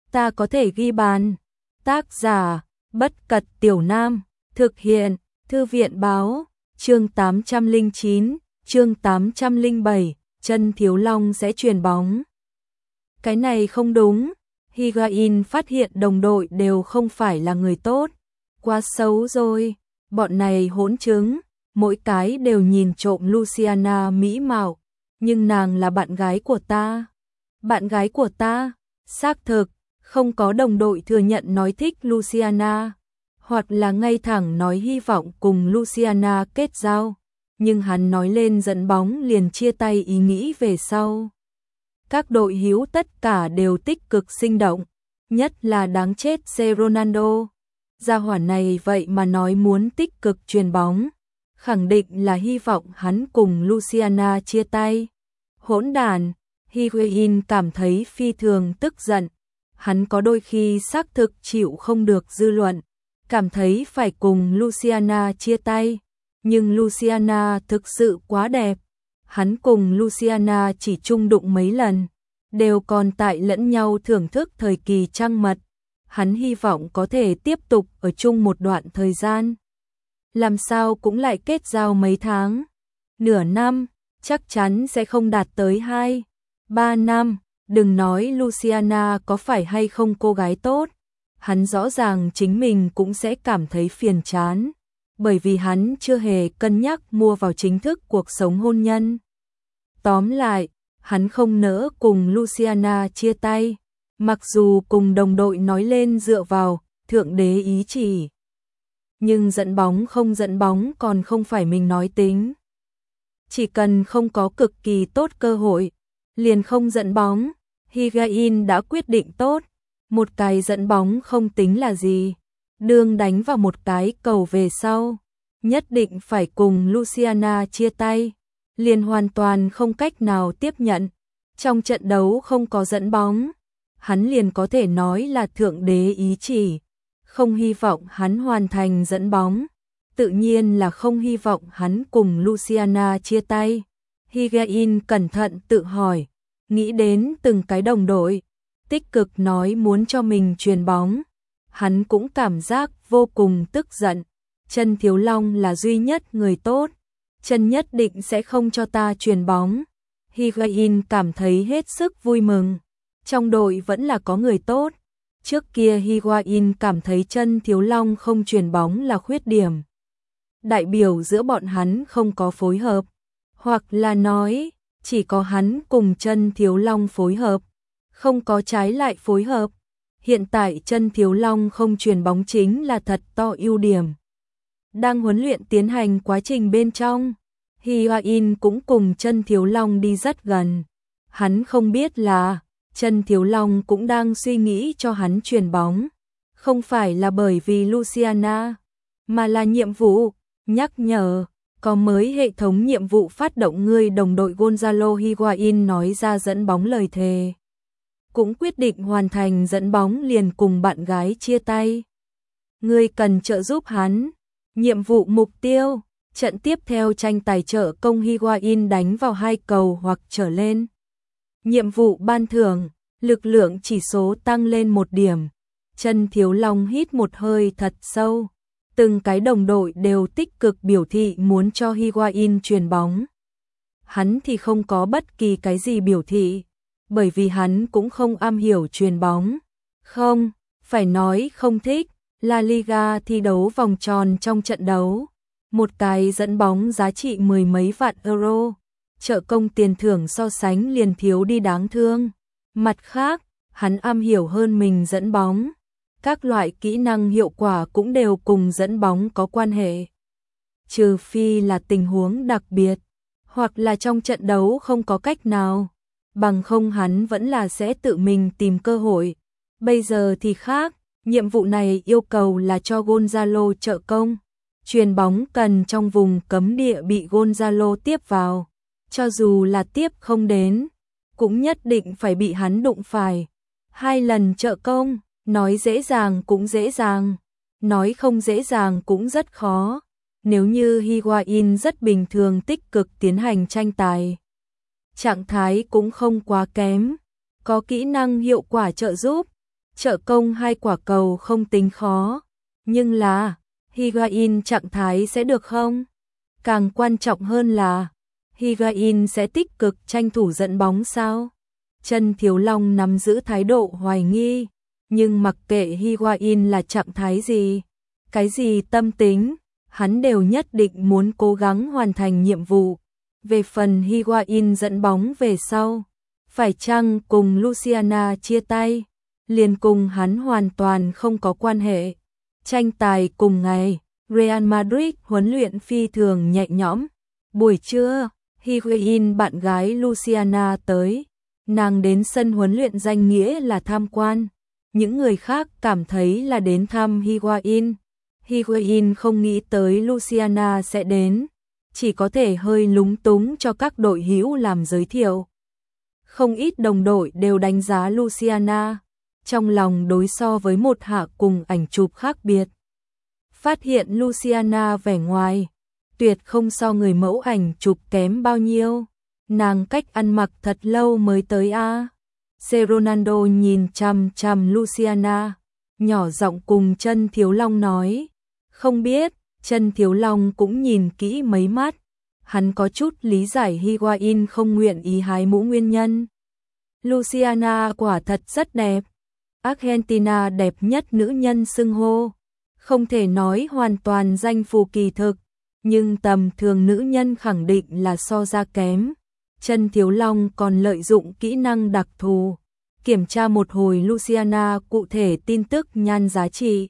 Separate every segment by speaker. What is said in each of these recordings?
Speaker 1: ta có thể ghi bàn. Tác giả, Bất Cật Tiểu Nam, thực hiện, Thư viện báo, chương 809, chương 807, Chân Thiếu Long sẽ chuyền bóng. Cái này không đúng, Higuain phát hiện đồng đội đều không phải là người tốt, quá xấu rồi, bọn này hỗn chứng, mỗi cái đều nhìn trộm Luciana mỹ mạo, nhưng nàng là bạn gái của ta. Bạn gái của ta, xác thực, không có đồng đội thừa nhận nói thích Luciana, hoặc là ngay thẳng nói hy vọng cùng Luciana kết giao, nhưng hắn nói lên dẫn bóng liền chia tay ý nghĩ về sau. Các đội hữu tất cả đều tích cực sinh động, nhất là đáng chết C. Ronaldo. Gia hỏa này vậy mà nói muốn tích cực chuyền bóng, khẳng định là hy vọng hắn cùng Luciana chia tay. Hỗn đản, Higuain cảm thấy phi thường tức giận. Hắn có đôi khi xác thực chịu không được dư luận, cảm thấy phải cùng Luciana chia tay, nhưng Luciana thực sự quá đẹp. Hắn cùng Luciana chỉ chung đụng mấy lần, đều còn tại lẫn nhau thưởng thức thời kỳ trăng mật. Hắn hy vọng có thể tiếp tục ở chung một đoạn thời gian. Làm sao cũng lại kết giao mấy tháng, nửa năm, chắc chắn sẽ không đạt tới 2-3 năm. Đừng nói Luciana có phải hay không cô gái tốt, hắn rõ ràng chính mình cũng sẽ cảm thấy phiền chán, bởi vì hắn chưa hề cân nhắc mua vào chính thức cuộc sống hôn nhân. Tóm lại, hắn không nỡ cùng Luciana chia tay, mặc dù cùng đồng đội nói lên dựa vào thượng đế ý chỉ. Nhưng dẫn bóng không dẫn bóng còn không phải mình nói tính. Chỉ cần không có cực kỳ tốt cơ hội, liền không dẫn bóng. Higuain đã quyết định tốt, một cái dẫn bóng không tính là gì, đương đánh vào một cái cầu về sau, nhất định phải cùng Luciana chia tay, liền hoàn toàn không cách nào tiếp nhận. Trong trận đấu không có dẫn bóng, hắn liền có thể nói là thượng đế ý chỉ, không hy vọng hắn hoàn thành dẫn bóng, tự nhiên là không hy vọng hắn cùng Luciana chia tay. Higuain cẩn thận tự hỏi, nghĩ đến từng cái đồng đội, tích cực nói muốn cho mình chuyền bóng. Hắn cũng cảm giác vô cùng tức giận. Chân Thiếu Long là duy nhất người tốt, Chân nhất định sẽ không cho ta chuyền bóng. Higuain cảm thấy hết sức vui mừng. Trong đội vẫn là có người tốt. Trước kia Higuain cảm thấy Chân Thiếu Long không chuyền bóng là khuyết điểm. Đại biểu giữa bọn hắn không có phối hợp, hoặc là nói chỉ có hắn cùng Chân Thiếu Long phối hợp, không có trái lại phối hợp. Hiện tại Chân Thiếu Long không chuyền bóng chính là thật to ưu điểm. Đang huấn luyện tiến hành quá trình bên trong, Higuain cũng cùng Chân Thiếu Long đi rất gần. Hắn không biết là Chân Thiếu Long cũng đang suy nghĩ cho hắn chuyền bóng, không phải là bởi vì Luciana, mà là nhiệm vụ nhắc nhở. Có mới hệ thống nhiệm vụ phát động, ngươi đồng đội Gonzalo Higuain nói ra dẫn bóng lời thề. Cũng quyết định hoàn thành dẫn bóng liền cùng bạn gái chia tay. Ngươi cần trợ giúp hắn. Nhiệm vụ mục tiêu, trận tiếp theo tranh tài trợ công Higuain đánh vào 2 cầu hoặc trở lên. Nhiệm vụ ban thưởng, lực lượng chỉ số tăng lên 1 điểm. Chân Thiếu Long hít một hơi thật sâu. Từng cái đồng đội đều tích cực biểu thị muốn cho Higuain chuyền bóng. Hắn thì không có bất kỳ cái gì biểu thị, bởi vì hắn cũng không am hiểu chuyền bóng. Không, phải nói không thích. La Liga thi đấu vòng tròn trong trận đấu. Một cái dẫn bóng giá trị 10 mấy vạn euro. Trợ công tiền thưởng so sánh liền thiếu đi đáng thương. Mặt khác, hắn am hiểu hơn mình dẫn bóng. Các loại kỹ năng hiệu quả cũng đều cùng dẫn bóng có quan hệ. Trừ phi là tình huống đặc biệt, hoặc là trong trận đấu không có cách nào, bằng không hắn vẫn là sẽ tự mình tìm cơ hội. Bây giờ thì khác, nhiệm vụ này yêu cầu là cho Gonzalo trợ công. Chuyền bóng cần trong vùng cấm địa bị Gonzalo tiếp vào. Cho dù là tiếp không đến, cũng nhất định phải bị hắn đụng phải. 2 lần trợ công. Nói dễ dàng cũng dễ dàng, nói không dễ dàng cũng rất khó. Nếu như Higuain rất bình thường tích cực tiến hành tranh tài, trạng thái cũng không quá kém, có kỹ năng hiệu quả trợ giúp, trợ công 2 quả cầu không tính khó, nhưng là Higuain trạng thái sẽ được không? Càng quan trọng hơn là Higuain sẽ tích cực tranh thủ dẫn bóng sao? Chân Thiếu Long nắm giữ thái độ hoài nghi, nhưng mặc kệ Higuain là trạng thái gì, cái gì tâm tính, hắn đều nhất định muốn cố gắng hoàn thành nhiệm vụ. Về phần Higuain dẫn bóng về sau, phải chăng cùng Luciana chia tay, liền cùng hắn hoàn toàn không có quan hệ. Tranh tài cùng ngày, Real Madrid huấn luyện phi thường nhẹ nhõm. Buổi trưa, Higuain bạn gái Luciana tới, nàng đến sân huấn luyện danh nghĩa là tham quan. Những người khác cảm thấy là đến thăm Higuain. Higuain không nghĩ tới Luciana sẽ đến, chỉ có thể hơi lúng túng cho các đội hữu làm giới thiệu. Không ít đồng đội đều đánh giá Luciana, trong lòng đối so với một hạ cùng ảnh chụp khác biệt. Phát hiện Luciana vẻ ngoài tuyệt không so người mẫu ảnh chụp kém bao nhiêu, nàng cách ăn mặc thật lâu mới tới a. Ronaldo nhìn chằm chằm Luciana, nhỏ giọng cùng Chân Thiếu Long nói, không biết. Chân Thiếu Long cũng nhìn kỹ mấy mắt, hắn có chút lý giải Higuain không nguyện ý hái mũ nguyên nhân. Luciana quả thật rất đẹp, Argentina đẹp nhất nữ nhân xưng hô, không thể nói hoàn toàn danh phù kỳ thực, nhưng tầm thường nữ nhân khẳng định là so ra kém. Chân Thiếu Long còn lợi dụng kỹ năng đặc thù, kiểm tra một hồi Luciana cụ thể tin tức nhan giá trị.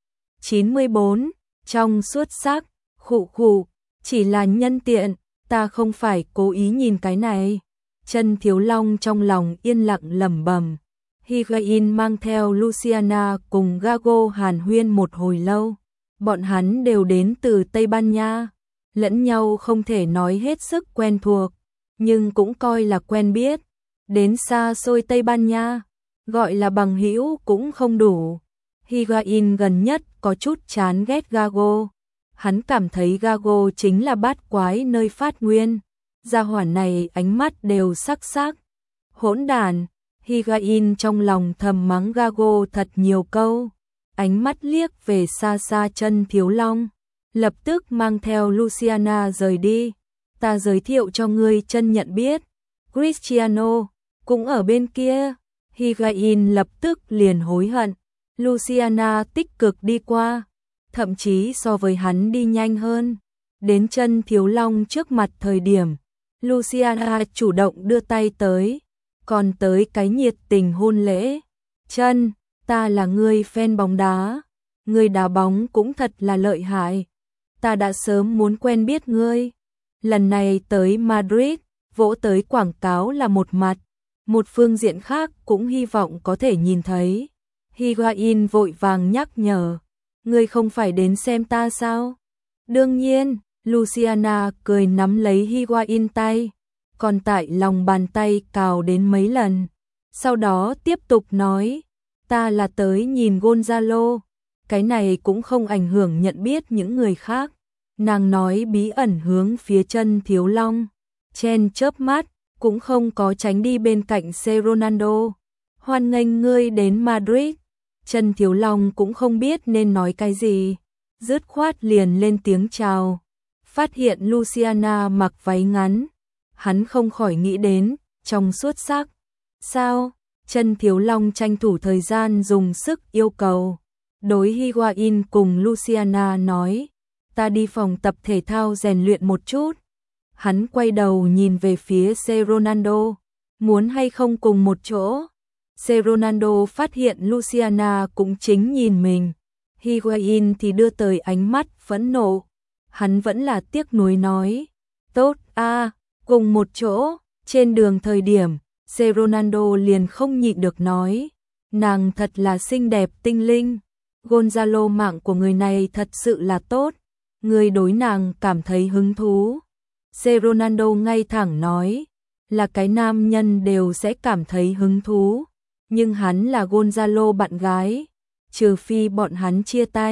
Speaker 1: 94, trong xuất sắc, khụ khụ, chỉ là nhân tiện, ta không phải cố ý nhìn cái này. Chân Thiếu Long trong lòng yên lặng lẩm bẩm. Higuain mang theo Luciana cùng Gago hàn huyên một hồi lâu. Bọn hắn đều đến từ Tây Ban Nha, lẫn nhau không thể nói hết sức quen thuộc, nhưng cũng coi là quen biết. Đến xa xôi Tây Ban Nha, gọi là bằng hữu cũng không đủ. Higuain gần nhất có chút chán ghét Gago. Hắn cảm thấy Gago chính là bát quái nơi phát nguyên. Gia hỏa này ánh mắt đều sắc sắc. Hỗn đản. Higuain trong lòng thầm mắng Gago thật nhiều câu. Ánh mắt liếc về xa xa Chân Thiếu Long, lập tức mang theo Luciana rời đi. Ta giới thiệu cho ngươi chân nhận biết. Cristiano cũng ở bên kia. Higuain lập tức liền hối hận. Luciana tích cực đi qua, thậm chí so với hắn đi nhanh hơn. Đến Chân Thiếu Long trước mặt thời điểm, Luciana chủ động đưa tay tới, còn tới cái nhiệt tình hôn lễ. Chân, ta là người fan bóng đá, người đá bóng cũng thật là lợi hại. Ta đã sớm muốn quen biết ngươi. Lần này tới Madrid, vỗ tới quảng cáo là một mặt, một phương diện khác cũng hy vọng có thể nhìn thấy. Higuain vội vàng nhắc nhở, ngươi không phải đến xem ta sao? Đương nhiên, Luciana cười nắm lấy Higuain tay, còn tại lòng bàn tay cào đến mấy lần. Sau đó tiếp tục nói, ta là tới nhìn Gonzalo, cái này cũng không ảnh hưởng nhận biết những người khác. Nàng nói bí ẩn hướng phía Chân Thiếu Long, chen chớp mắt, cũng không có tránh đi bên cạnh Ronaldo. Hoan nghênh ngươi đến Madrid. Chân Thiếu Long cũng không biết nên nói cái gì, dứt khoát liền lên tiếng chào. Phát hiện Luciana mặc váy ngắn, hắn không khỏi nghĩ đến, trong xuất sắc. Sao? Chân Thiếu Long tranh thủ thời gian dùng sức yêu cầu. Đối Higuain cùng Luciana nói, ta đi phòng tập thể thao rèn luyện một chút. Hắn quay đầu nhìn về phía Ronaldo, muốn hay không cùng một chỗ. Ronaldo phát hiện Luciana cũng chính nhìn mình. Higuain thì đưa tới ánh mắt phẫn nộ. Hắn vẫn là tiếc nuối nói, tốt a, cùng một chỗ. Trên đường thời điểm, Ronaldo liền không nhịn được nói, nàng thật là xinh đẹp tinh linh. Gonzalo mạng của người này thật sự là tốt, người đối nàng cảm thấy hứng thú. Ronaldo ngay thẳng nói, là cái nam nhân đều sẽ cảm thấy hứng thú, nhưng hắn là Gonzalo bạn gái, trừ phi bọn hắn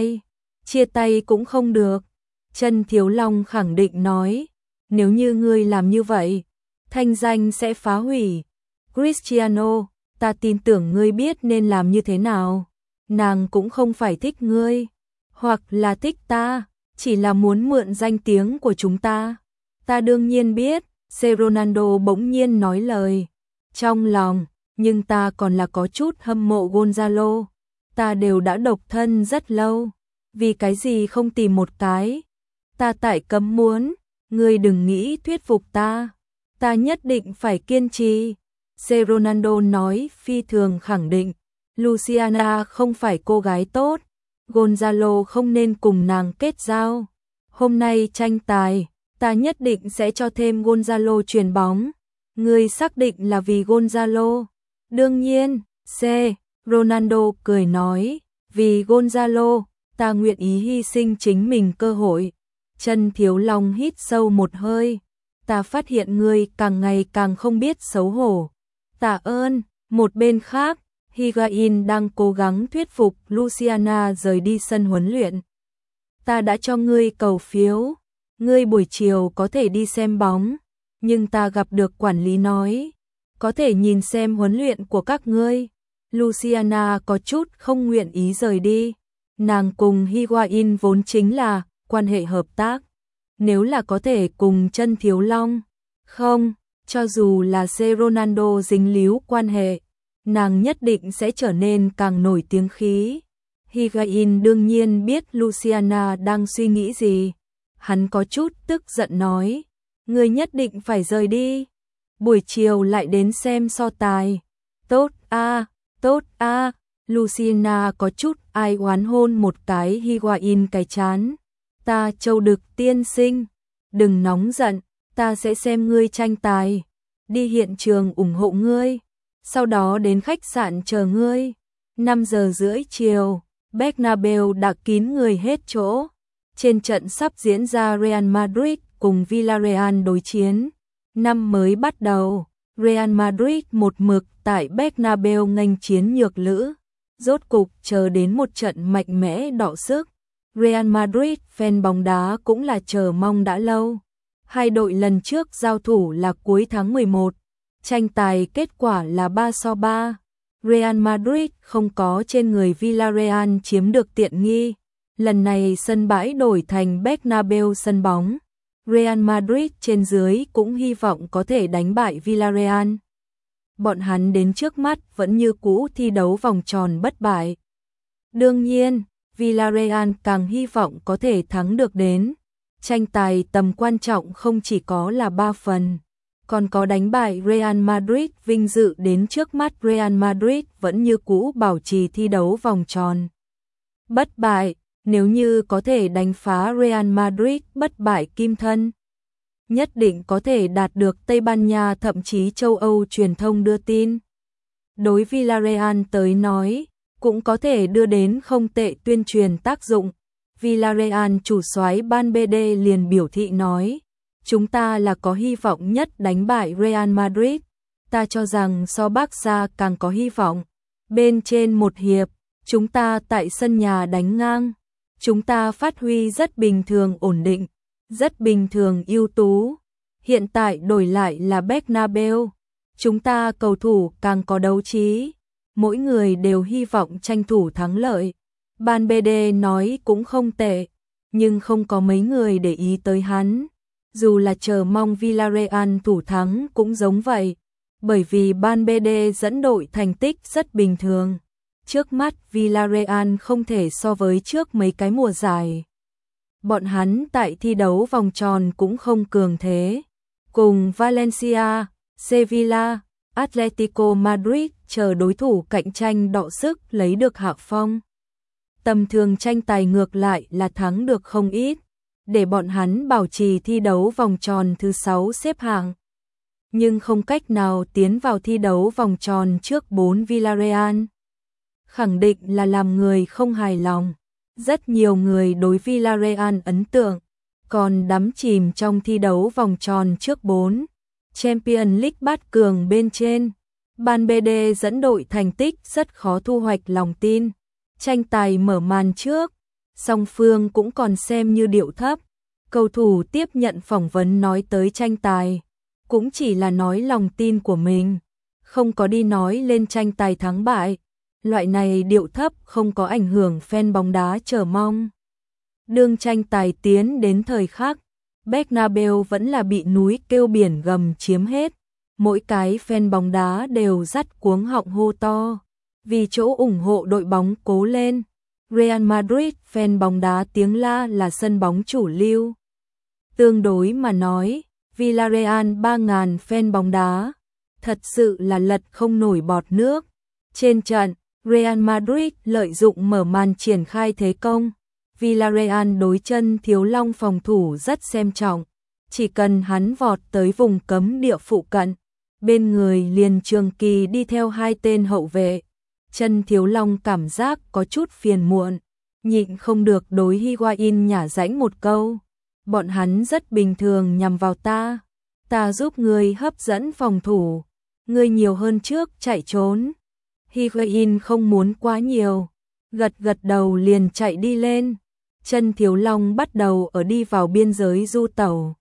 Speaker 1: chia tay cũng không được. Chân Thiếu Long khẳng định nói, nếu như ngươi làm như vậy, thanh danh sẽ phá hủy. Cristiano ta tin tưởng ngươi biết nên làm như thế nào. Nàng cũng không phải thích ngươi, hoặc là thích ta, chỉ là muốn mượn danh tiếng của chúng ta. Ta đương nhiên biết, Ronaldo bỗng nhiên nói lời trong lòng, nhưng ta còn là có chút hâm mộ Gonzalo. Ta đều đã độc thân rất lâu, vì cái gì không tìm một cái? Ta tại cấm muốn, ngươi đừng nghĩ thuyết phục ta nhất định phải kiên trì. Ronaldo nói phi thường khẳng định, Luciana không phải cô gái tốt, Gonzalo không nên cùng nàng kết giao. Hôm nay tranh tài, ta nhất định sẽ cho thêm Gonzalo chuyền bóng. Ngươi xác định là vì Gonzalo? Đương nhiên, Ronaldo cười nói, vì Gonzalo, ta nguyện ý hy sinh chính mình cơ hội. Chân Thiếu Long hít sâu một hơi, ta phát hiện ngươi càng ngày càng không biết xấu hổ. Tạ ơn. Một bên khác, Higuain đang cố gắng thuyết phục Luciana rời đi sân huấn luyện. Ta đã cho ngươi cầu phiếu, ngươi buổi chiều có thể đi xem bóng, nhưng ta gặp được quản lý nói, có thể nhìn xem huấn luyện của các ngươi. Luciana có chút không nguyện ý rời đi. Nàng cùng Higuain vốn chính là quan hệ hợp tác. Nếu là có thể cùng Chân Thiếu Long, không, cho dù là Ronaldo dính líu quan hệ, nàng nhất định sẽ trở nên càng nổi tiếng khí. Higuain đương nhiên biết Luciana đang suy nghĩ gì. Hắn có chút tức giận nói, ngươi nhất định phải rời đi. Buổi chiều lại đến xem so tài. Tốt a. Luciana có chút ai oán hôn một cái Higuain cái chán. Ta Châu Đực tiên sinh, đừng nóng giận, ta sẽ xem ngươi tranh tài, đi hiện trường ủng hộ ngươi, sau đó đến khách sạn chờ ngươi. 5:30 chiều, Bernabeu đã kín người hết chỗ. Trên trận sắp diễn ra Real Madrid cùng Villarreal đối chiến. Năm mới bắt đầu, Real Madrid một mực tại Bernabeu nghênh chiến nhược lữ. Rốt cục chờ đến một trận mạnh mẽ đọ sức. Real Madrid fan bóng đá cũng là chờ mong đã lâu. Hai đội lần trước giao thủ là cuối tháng 11. Tranh tài kết quả là 3-3. Real Madrid không có trên người Villarreal chiếm được tiện nghi. Lần này sân bãi đổi thành Bernabeu sân bóng. Real Madrid trên dưới cũng hy vọng có thể đánh bại Villarreal. Bọn hắn đến trước mắt vẫn như cũ thi đấu vòng tròn bất bại. Đương nhiên, Villarreal càng hy vọng có thể thắng được đến. Tranh tài tầm quan trọng không chỉ có là 3 phần, còn có đánh bại Real Madrid. Vinh dự đến trước mắt Real Madrid vẫn như cũ bảo trì thi đấu vòng tròn bất bại. Nếu như có thể đánh phá Real Madrid bất bại kim thân, nhất định có thể đạt được Tây Ban Nha thậm chí châu Âu truyền thông đưa tin. Đối Villarreal tới nói, cũng có thể đưa đến không tệ tuyên truyền tác dụng. Villarreal chủ soái Ban BD liền biểu thị nói, chúng ta là có hy vọng nhất đánh bại Real Madrid. Ta cho rằng so Barca càng có hy vọng. Bên trên một hiệp, chúng ta tại sân nhà đánh ngang. Chúng ta phát huy rất bình thường ổn định, rất bình thường ưu tú. Hiện tại đổi lại là Bernabeu. Chúng ta cầu thủ càng có đấu trí. Mỗi người đều hy vọng tranh thủ thắng lợi. Ban BD nói cũng không tệ, nhưng không có mấy người để ý tới hắn. Dù là chờ mong Villarreal thủ thắng cũng giống vậy, bởi vì Ban BD dẫn đội thành tích rất bình thường. Trước mắt Villarreal không thể so với trước mấy cái mùa giải. Bọn hắn tại thi đấu vòng tròn cũng không cường thế. Cùng Valencia, Sevilla, Atletico Madrid chờ đối thủ cạnh tranh đọ sức lấy được hạ phong. Tầm thường tranh tài ngược lại là thắng được không ít, để bọn hắn bảo trì thi đấu vòng tròn thứ 6 xếp hạng. Nhưng không cách nào tiến vào thi đấu vòng tròn trước 4 Villarreal. Khẳng định là làm người không hài lòng. Rất nhiều người đối Villarreal ấn tượng, còn đắm chìm trong thi đấu vòng tròn trước 4. Champions League bát cường bên trên. Ban BD dẫn đội thành tích rất khó thu hoạch lòng tin. Tranh tài mở màn trước, song phương cũng còn xem như điệu thấp. Cầu thủ tiếp nhận phỏng vấn nói tới tranh tài, cũng chỉ là nói lòng tin của mình. không có đi nói lên tranh tài thắng bại. Loại này điệu thấp không có ảnh hưởng fan bóng đá chờ mong. Đương tranh tài tiến đến thời khắc, Bernabeu vẫn là bị núi kêu biển gầm chiếm hết. Mỗi cái fan bóng đá đều dắt cuống họng hô to, vì chỗ ủng hộ đội bóng cố lên. Real Madrid fan bóng đá tiếng la là sân bóng chủ lưu. Tương đối mà nói, Villarreal 3.000 fan bóng đá, thật sự là lật không nổi bọt nước. Trên trận, Real Madrid lợi dụng mở màn triển khai thế công. Villarreal đối chân Thiếu Long phòng thủ rất xem trọng, chỉ cần hắn vọt tới vùng cấm địa phụ cận, bên người liền trường kỳ đi theo hai tên hậu vệ. Chân Thiếu Long cảm giác có chút phiền muộn, nhịn không được đối Higuain nhả rãnh một câu. Bọn hắn rất bình thường nhằm vào ta. Ta giúp ngươi hấp dẫn phòng thủ, ngươi nhiều hơn trước chạy trốn. Higuain không muốn quá nhiều, gật gật đầu liền chạy đi lên. Chân Thiếu Long bắt đầu ở đi vào biên giới du tẩu.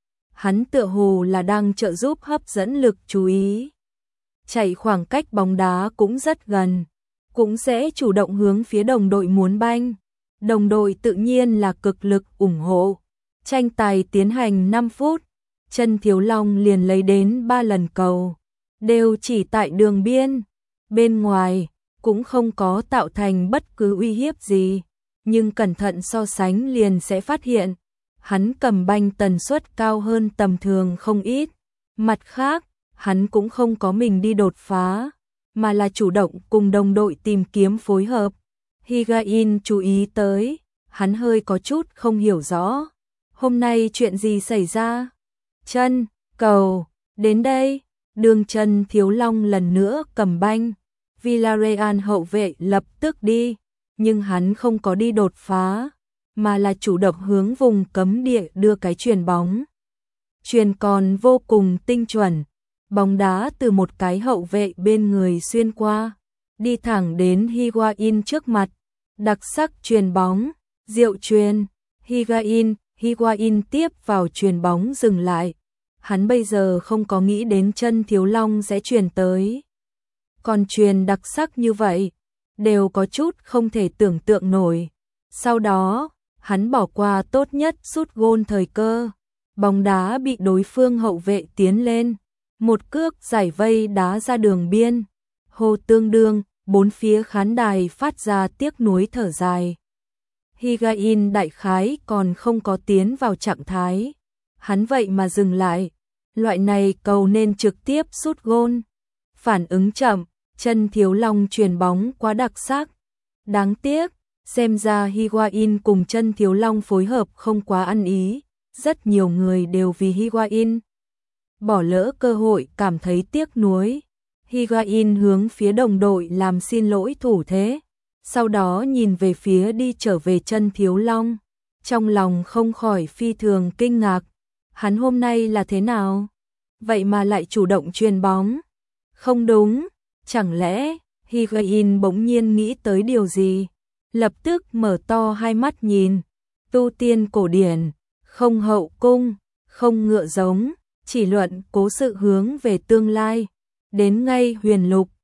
Speaker 1: Hắn tựa hồ là đang trợ giúp hấp dẫn lực chú ý. Chạy khoảng cách bóng đá cũng rất gần, cũng sẽ chủ động hướng phía đồng đội muốn banh. Đồng đội tự nhiên là cực lực ủng hộ. Tranh tài tiến hành 5 phút, Chân Thiếu Long liền lấy đến 3 lần cầu, đều chỉ tại đường biên. Bên ngoài cũng không có tạo thành bất cứ uy hiếp gì, nhưng cẩn thận so sánh liền sẽ phát hiện, hắn cầm banh tần suất cao hơn tầm thường không ít. Mặt khác, hắn cũng không có mình đi đột phá, mà là chủ động cùng đồng đội tìm kiếm phối hợp. Higuain chú ý tới, hắn hơi có chút không hiểu rõ. Hôm nay chuyện gì xảy ra? Chân, cầu, đến đây, đường Chân Thiếu Long lần nữa cầm banh. Villarreal hậu vệ lập tức đi, nhưng hắn không có đi đột phá, mà là chủ động hướng vùng cấm địa đưa cái chuyền bóng. Chuyền còn vô cùng tinh chuẩn, bóng đá từ một cái hậu vệ bên người xuyên qua, đi thẳng đến Higuain trước mặt. Đặc sắc chuyền bóng, diệu chuyền, Higuain tiếp vào chuyền bóng dừng lại. Hắn bây giờ không có nghĩ đến Chân Thiếu Long sẽ chuyền tới. Còn chuyền đặc sắc như vậy, đều có chút không thể tưởng tượng nổi. Sau đó, hắn bỏ qua tốt nhất sút gôn thời cơ. Bóng đá bị đối phương hậu vệ tiến lên, một cước giải vây đá ra đường biên. Hô tương đương, bốn phía khán đài phát ra tiếc nuối thở dài. Higuain đại khái còn không có tiến vào trạng thái, hắn vậy mà dừng lại. Loại này cầu nên trực tiếp sút gôn. Phản ứng chậm, Chân Thiếu Long chuyền bóng quá đặc sắc. Đáng tiếc, xem ra Higuain cùng Chân Thiếu Long phối hợp không quá ăn ý. Rất nhiều người đều vì Higuain bỏ lỡ cơ hội cảm thấy tiếc nuối. Higuain hướng phía đồng đội làm xin lỗi thủ thế, sau đó nhìn về phía đi trở về Chân Thiếu Long, trong lòng không khỏi phi thường kinh ngạc. Hắn hôm nay là thế nào? Vậy mà lại chủ động chuyền bóng. Không đúng, chẳng lẽ Higuain bỗng nhiên nghĩ tới điều gì? Lập tức mở to hai mắt nhìn. Tu tiên cổ điển, không hậu cung, không ngựa giống, chỉ luận cố sự hướng về tương lai. Đến ngay huyền lục,